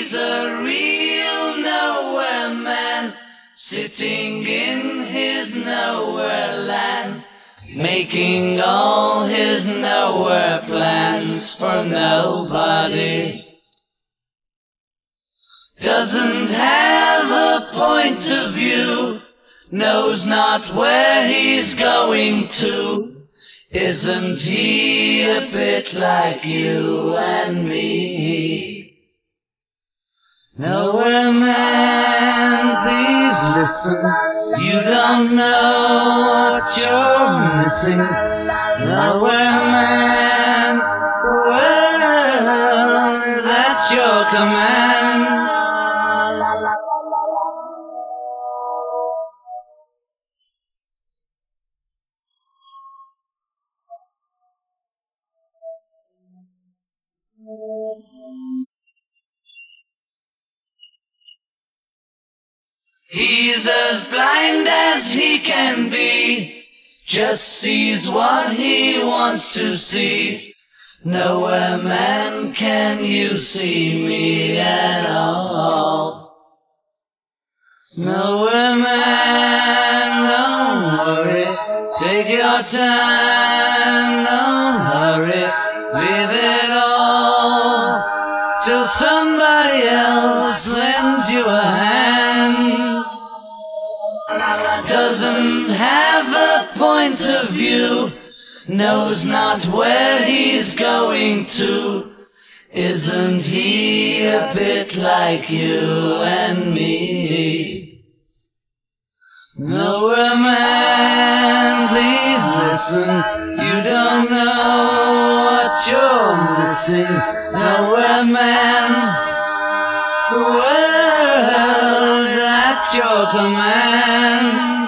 He's a real nowhere man, sitting in his nowhere land, making all his nowhere plans for nobody. Doesn't have a point of view, knows not where he's going to. Isn't he a bit like you and me? Nowhere man, please listen. You don't know what you're missing. Nowhere man, the world is at your command. He's as blind as he can be, just sees what he wants to see. Nowhere man, can you see me at all? Nowhere man, don't worry, take your time, don't hurry, leave it all till somebody else lends you a hand. Doesn't have a point of view, knows not where he's going to. Isn't he a bit like you and me? Nowhere man, please listen. You don't know what you're missing. Nowhere man, the world's at your command.